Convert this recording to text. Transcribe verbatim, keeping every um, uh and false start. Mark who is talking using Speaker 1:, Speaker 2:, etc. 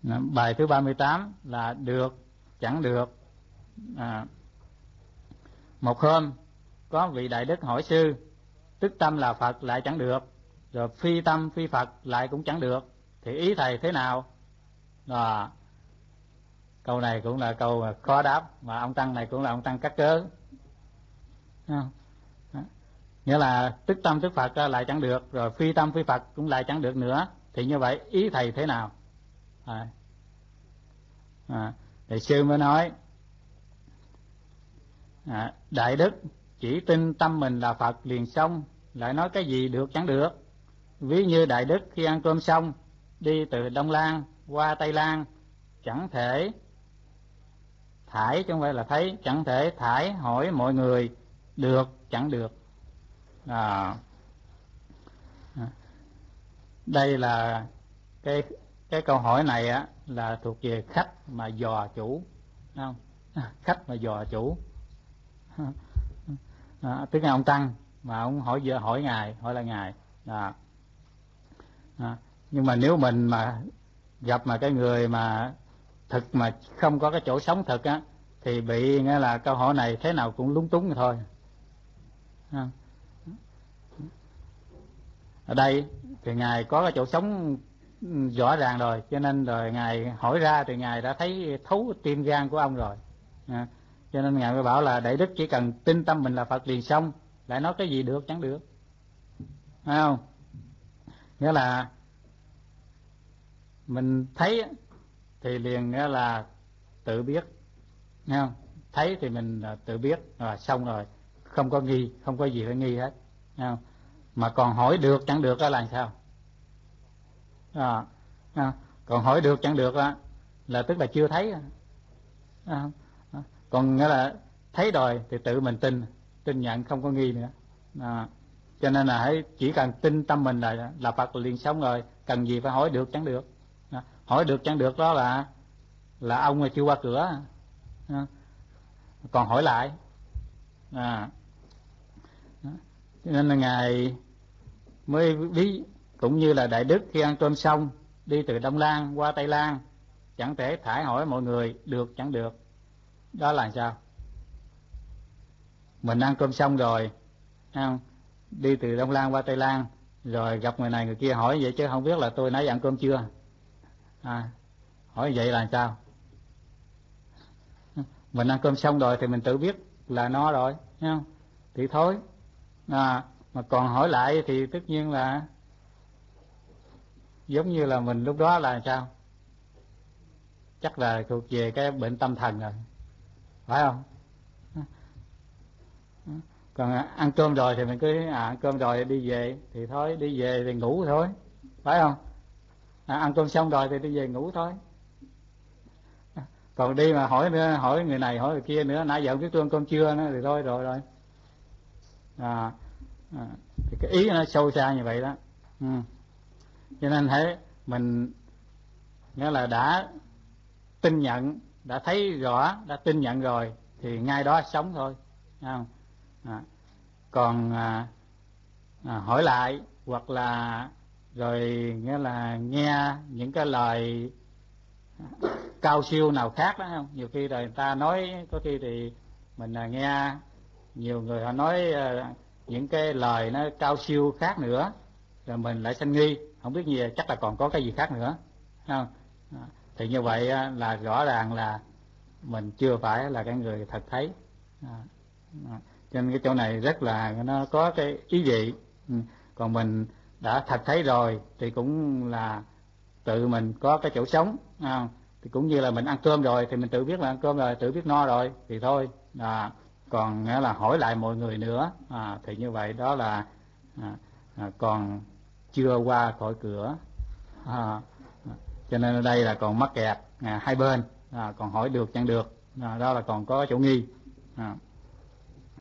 Speaker 1: Bài thứ ba mươi tám là được chẳng được. À, một hôm có vị đại đức hỏi sư, tức tâm là Phật lại chẳng được, rồi phi tâm phi Phật lại cũng chẳng được, thì ý thầy thế nào? À, câu này cũng là câu khó đáp, mà ông tăng này cũng là ông tăng cắt cớ. Nghĩa là tức tâm tức Phật lại chẳng được, rồi phi tâm phi Phật cũng lại chẳng được nữa, thì như vậy ý thầy thế nào? À, à, thì sư mới nói, à, đại đức chỉ tin tâm mình là Phật liền xong, lại nói cái gì được chẳng được. Ví như đại đức khi ăn cơm xong, đi từ Đông Lan qua Tây Lan, chẳng thể thải, chứ không phải là thấy, chẳng thể thải hỏi mọi người được chẳng được. À, đây là cái cái câu hỏi này á là thuộc về khách mà dò chủ, không? Khách mà dò chủ. À, tức là ông tăng mà ông hỏi giờ hỏi ngài, hỏi là ngài. À, à, nhưng mà nếu mình mà gặp mà cái người mà thực mà không có cái chỗ sống thực á, thì bị nghĩa là câu hỏi này thế nào cũng lúng túng thôi. À, ở đây thì ngài có cái chỗ sống rõ ràng rồi, cho nên rồi ngài hỏi ra thì ngài đã thấy thấu tim gan của ông rồi. À, cho nên ngài mới bảo là đại đức chỉ cần tin tâm mình là Phật liền xong, lại nói cái gì được chẳng được. Phải không? Nghĩa là mình thấy thì liền nghĩa là tự biết, nghe không? Thấy thì mình tự biết rồi, xong rồi, không có nghi, không có gì phải nghi hết, nghe không? Mà còn hỏi được chẳng được đó là sao? À, à, còn hỏi được chẳng được đó, là tức là chưa thấy. À, à, còn nghĩa là thấy rồi thì tự mình tin, tin nhận, không có nghi nữa. À, cho nên là hãy chỉ cần tin tâm mình là là Phật liền sống rồi, cần gì phải hỏi được chẳng được. À, hỏi được chẳng được đó là là ông chưa qua cửa. À, còn hỏi lại. À, cho nên là ngài mới ví cũng như là đại đức khi ăn cơm xong, đi từ Đông Lan qua Tây Lan, chẳng thể thải hỏi mọi người được chẳng được. Đó là sao? Mình ăn cơm xong rồi, không? Đi từ Đông Lan qua Tây Lan, rồi gặp người này người kia hỏi vậy chứ không biết là tôi nãy ăn cơm chưa. À, hỏi vậy là sao? Mình ăn cơm xong rồi thì mình tự biết là nó rồi, thấy không? Thì thôi. À, mà còn hỏi lại thì tất nhiên là giống như là mình lúc đó là sao? Chắc là thuộc về cái bệnh tâm thần rồi, phải không? Còn ăn cơm rồi thì mình cứ à, ăn cơm rồi đi về thì thôi, đi về thì ngủ thôi, phải không? À, ăn cơm xong rồi thì đi về ngủ thôi. À, còn đi mà hỏi nữa, hỏi người này hỏi người kia nữa, nãy giờ không biết tôi ăn cơm chưa nữa, thì thôi rồi rồi. À, à, thì cái ý nó sâu xa như vậy đó. Ừ. Cho nên thấy mình nghĩa là đã tin nhận, đã thấy rõ, đã tin nhận rồi thì ngay đó sống thôi, thấy không? À, còn à, à, hỏi lại hoặc là rồi nghĩa là nghe những cái lời cao siêu nào khác đó, không? Nhiều khi rồi người ta nói, có khi thì mình là nghe nhiều người họ nói uh, những cái lời nó cao siêu khác nữa, rồi mình lại sanh nghi, không biết gì, chắc là còn có cái gì khác nữa, không? À, thì như vậy uh, là rõ ràng là mình chưa phải là cái người thật thấy. À, à, cho nên cái chỗ này rất là nó có cái ý vị. Ừ. Còn mình đã thật thấy rồi thì cũng là tự mình có cái chỗ sống. À, thì cũng như là mình ăn cơm rồi thì mình tự biết là ăn cơm rồi, tự biết no rồi thì thôi. À, còn nghĩa là hỏi lại mọi người nữa, à, thì như vậy đó là à, à, còn chưa qua khỏi cửa. À, cho nên ở đây là còn mắc kẹt à, hai bên, à, còn hỏi được chẳng được, à, đó là còn có chỗ nghi. À.